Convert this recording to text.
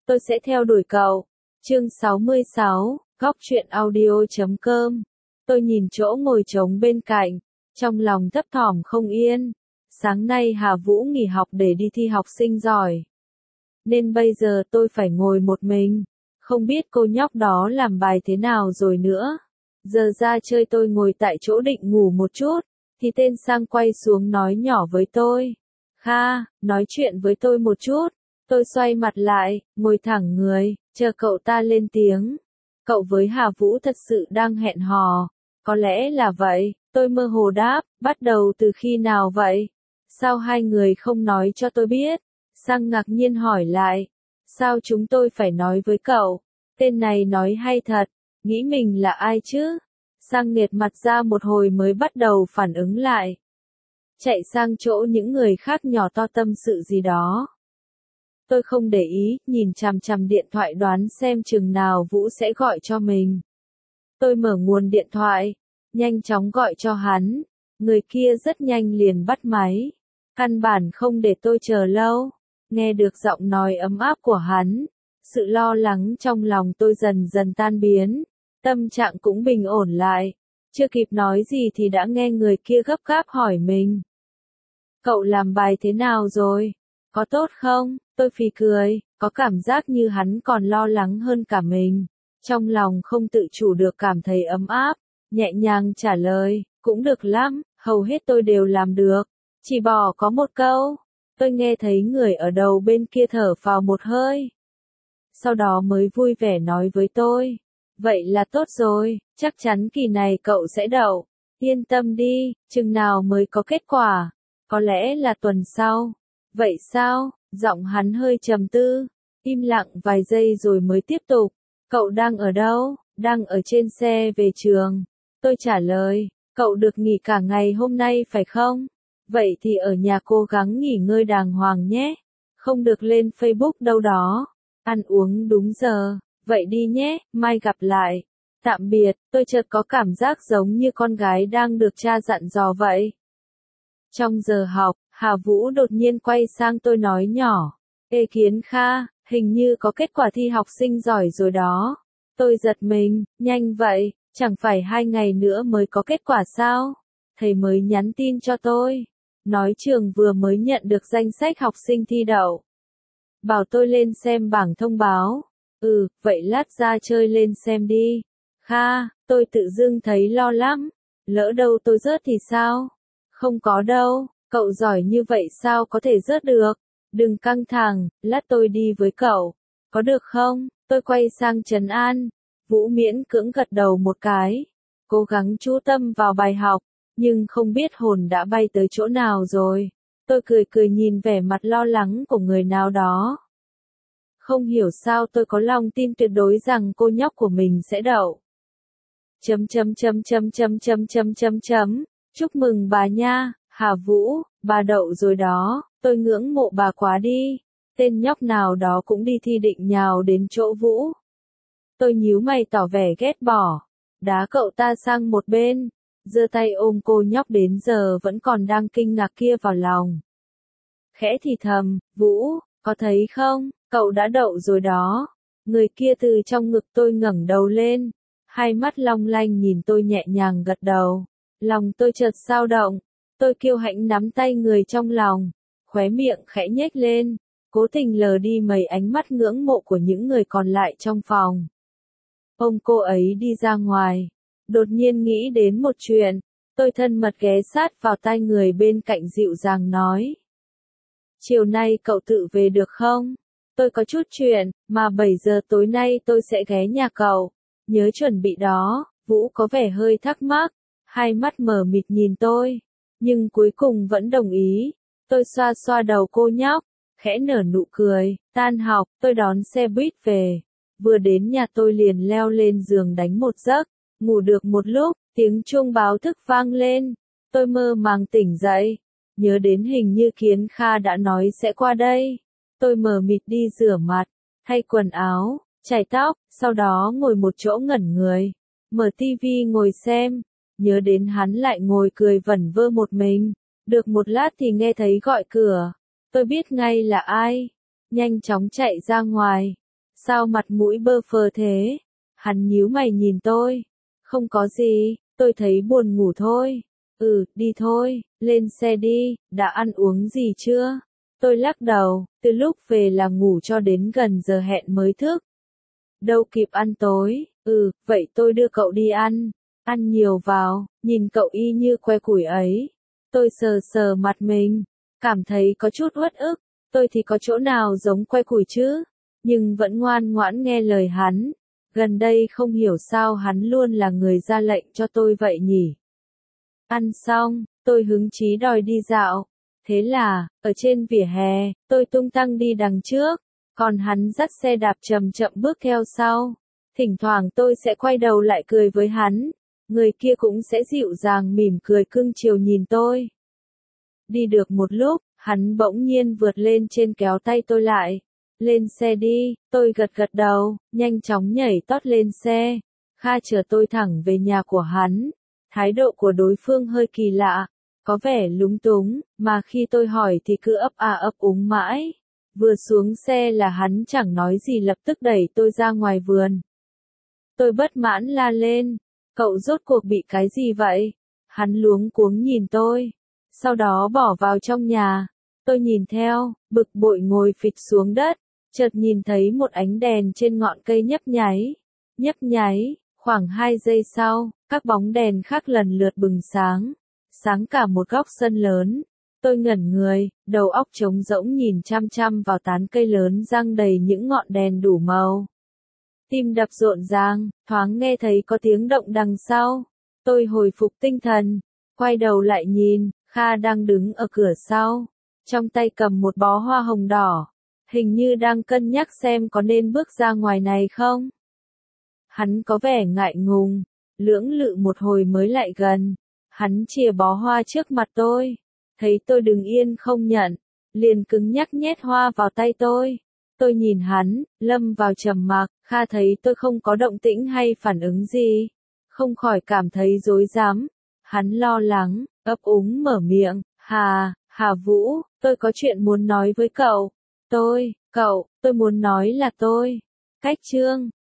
tôi sẽ theo đuổi cậu. Chương 66, Góc truyện audio.com. Tôi nhìn chỗ ngồi trống bên cạnh, trong lòng thấp thỏm không yên. Sáng nay Hà Vũ nghỉ học để đi thi học sinh giỏi, nên bây giờ tôi phải ngồi một mình. Không biết cô nhóc đó làm bài thế nào rồi nữa. Giờ ra chơi tôi ngồi tại chỗ định ngủ một chút, thì tên Sang quay xuống nói nhỏ với tôi. Kha, nói chuyện với tôi một chút. Tôi xoay mặt lại, ngồi thẳng người, chờ cậu ta lên tiếng. Cậu với Hà Vũ thật sự đang hẹn hò. Có lẽ là vậy, tôi mơ hồ đáp, bắt đầu từ khi nào vậy? Sao hai người không nói cho tôi biết? Sang ngạc nhiên hỏi lại. Sao chúng tôi phải nói với cậu? Tên này nói hay thật, nghĩ mình là ai chứ? Sang nghiệt mặt ra một hồi mới bắt đầu phản ứng lại. Chạy sang chỗ những người khác nhỏ to tâm sự gì đó. Tôi không để ý, nhìn chằm chằm điện thoại đoán xem chừng nào Vũ sẽ gọi cho mình. Tôi mở nguồn điện thoại, nhanh chóng gọi cho hắn. Người kia rất nhanh liền bắt máy. Căn bản không để tôi chờ lâu. Nghe được giọng nói ấm áp của hắn, sự lo lắng trong lòng tôi dần dần tan biến. Tâm trạng cũng bình ổn lại. Chưa kịp nói gì thì đã nghe người kia gấp gáp hỏi mình. Cậu làm bài thế nào rồi? Có tốt không? Tôi phì cười, có cảm giác như hắn còn lo lắng hơn cả mình. Trong lòng không tự chủ được cảm thấy ấm áp, nhẹ nhàng trả lời, cũng được lắm, hầu hết tôi đều làm được. Chỉ bỏ có một câu. Tôi nghe thấy người ở đầu bên kia thở phào một hơi. Sau đó mới vui vẻ nói với tôi. Vậy là tốt rồi, chắc chắn kỳ này cậu sẽ đậu. Yên tâm đi, chừng nào mới có kết quả? Có lẽ là tuần sau. Vậy sao? Giọng hắn hơi trầm tư. Im lặng vài giây rồi mới tiếp tục. Cậu đang ở đâu? Đang ở trên xe về trường. Tôi trả lời. Cậu được nghỉ cả ngày hôm nay phải không? Vậy thì ở nhà cố gắng nghỉ ngơi đàng hoàng nhé. Không được lên Facebook đâu đó. Ăn uống đúng giờ. Vậy đi nhé, mai gặp lại. Tạm biệt, tôi chợt có cảm giác giống như con gái đang được cha dặn dò vậy. Trong giờ học, Hà Vũ đột nhiên quay sang tôi nói nhỏ. Ê Kiến Kha, hình như có kết quả thi học sinh giỏi rồi đó. Tôi giật mình, nhanh vậy, chẳng phải 2 ngày nữa mới có kết quả sao? Thầy mới nhắn tin cho tôi. Nói trường vừa mới nhận được danh sách học sinh thi đậu. Bảo tôi lên xem bảng thông báo. Vậy lát ra chơi lên xem đi. Kha, tôi tự dưng thấy lo lắm. Lỡ đâu tôi rớt thì sao? Không có đâu, cậu giỏi như vậy sao có thể rớt được? Đừng căng thẳng, lát tôi đi với cậu. Có được không? Tôi quay sang trấn an. Vũ miễn cưỡng gật đầu một cái. Cố gắng chú tâm vào bài học, nhưng không biết hồn đã bay tới chỗ nào rồi. Tôi cười cười nhìn vẻ mặt lo lắng của người nào đó. Không hiểu sao tôi có lòng tin tuyệt đối rằng cô nhóc của mình sẽ đậu. Chúc mừng bà nha, Hà Vũ, bà đậu rồi đó, tôi ngưỡng mộ bà quá đi. Tên nhóc nào đó cũng đi thi định nhào đến chỗ Vũ. Tôi nhíu mày tỏ vẻ ghét bỏ, đá cậu ta sang một bên, giơ tay ôm cô nhóc đến giờ vẫn còn đang kinh ngạc kia vào lòng. Khẽ thì thầm, Vũ, có thấy không, cậu đã đậu rồi đó. Người kia từ trong ngực tôi ngẩng đầu lên, hai mắt long lanh nhìn tôi nhẹ nhàng gật đầu. Lòng tôi chợt xao động, tôi kiêu hãnh nắm tay người trong lòng, khóe miệng khẽ nhếch lên, cố tình lờ đi mấy ánh mắt ngưỡng mộ của những người còn lại trong phòng. Ôm cô ấy đi ra ngoài, đột nhiên nghĩ đến một chuyện, tôi thân mật ghé sát vào tai người bên cạnh dịu dàng nói. Chiều nay cậu tự về được không? Tôi có chút chuyện, mà 7 giờ tối nay tôi sẽ ghé nhà cậu, nhớ chuẩn bị đó. Vũ có vẻ hơi thắc mắc, hai mắt mờ mịt nhìn tôi, nhưng cuối cùng vẫn đồng ý. Tôi xoa xoa đầu cô nhóc, khẽ nở nụ cười. Tan học, tôi đón xe buýt về. Vừa đến nhà tôi liền leo lên giường đánh một giấc, ngủ được một lúc, tiếng chuông báo thức vang lên. Tôi mơ màng tỉnh dậy, nhớ đến hình như Kiến Kha đã nói sẽ qua đây. Tôi mờ mịt đi rửa mặt, thay quần áo, chải tóc, sau đó ngồi một chỗ ngẩn người, mở tivi ngồi xem. Nhớ đến hắn lại ngồi cười vẩn vơ một mình. Được một lát thì nghe thấy gọi cửa. Tôi biết ngay là ai. Nhanh chóng chạy ra ngoài. Sao mặt mũi bơ phơ thế? Hắn nhíu mày nhìn tôi. Không có gì, tôi thấy buồn ngủ thôi. Đi thôi, lên xe đi, đã ăn uống gì chưa? Tôi lắc đầu, từ lúc về là ngủ cho đến gần giờ hẹn mới thức. Đâu kịp ăn tối, vậy tôi đưa cậu đi ăn. Ăn nhiều vào, nhìn cậu y như que củi ấy. Tôi sờ sờ mặt mình, cảm thấy có chút uất ức. Tôi thì có chỗ nào giống que củi chứ? Nhưng vẫn ngoan ngoãn nghe lời hắn. Gần đây không hiểu sao hắn luôn là người ra lệnh cho tôi vậy nhỉ. Ăn xong, tôi hứng chí đòi đi dạo. Thế là, ở trên vỉa hè, tôi tung tăng đi đằng trước, còn hắn dắt xe đạp chậm chậm bước theo sau. Thỉnh thoảng tôi sẽ quay đầu lại cười với hắn, người kia cũng sẽ dịu dàng mỉm cười cưng chiều nhìn tôi. Đi được một lúc, hắn bỗng nhiên vượt lên trên kéo tay tôi lại. Lên xe đi, tôi gật gật đầu, nhanh chóng nhảy tót lên xe. Kha chở tôi thẳng về nhà của hắn. Thái độ của đối phương hơi kỳ lạ, có vẻ lúng túng, mà khi tôi hỏi thì cứ ấp a ấp úng mãi. Vừa xuống xe là hắn chẳng nói gì lập tức đẩy tôi ra ngoài vườn. Tôi bất mãn la lên, cậu rốt cuộc bị cái gì vậy? Hắn luống cuống nhìn tôi, sau đó bỏ vào trong nhà. Tôi nhìn theo, bực bội ngồi phịch xuống đất, chợt nhìn thấy một ánh đèn trên ngọn cây nhấp nháy. Nhấp nháy, khoảng 2 giây sau, các bóng đèn khác lần lượt bừng sáng, sáng cả một góc sân lớn. Tôi ngẩn người, đầu óc trống rỗng nhìn chăm chăm vào tán cây lớn giăng đầy những ngọn đèn đủ màu. Tim đập rộn ràng, thoáng nghe thấy có tiếng động đằng sau. Tôi hồi phục tinh thần, quay đầu lại nhìn, Kha đang đứng ở cửa sau, trong tay cầm một bó hoa hồng đỏ, hình như đang cân nhắc xem có nên bước ra ngoài này không. Hắn có vẻ ngại ngùng, lưỡng lự một hồi mới lại gần. Hắn chìa bó hoa trước mặt tôi, thấy tôi đứng yên không nhận, liền cứng nhắc nhét hoa vào tay tôi. Tôi nhìn hắn, lâm vào trầm mặc. Kha thấy tôi không có động tĩnh hay phản ứng gì, không khỏi cảm thấy rối rắm. Hắn lo lắng, ấp úng mở miệng, Hà Vũ, tôi có chuyện muốn nói với cậu. Tôi muốn nói là tôi. Cách chương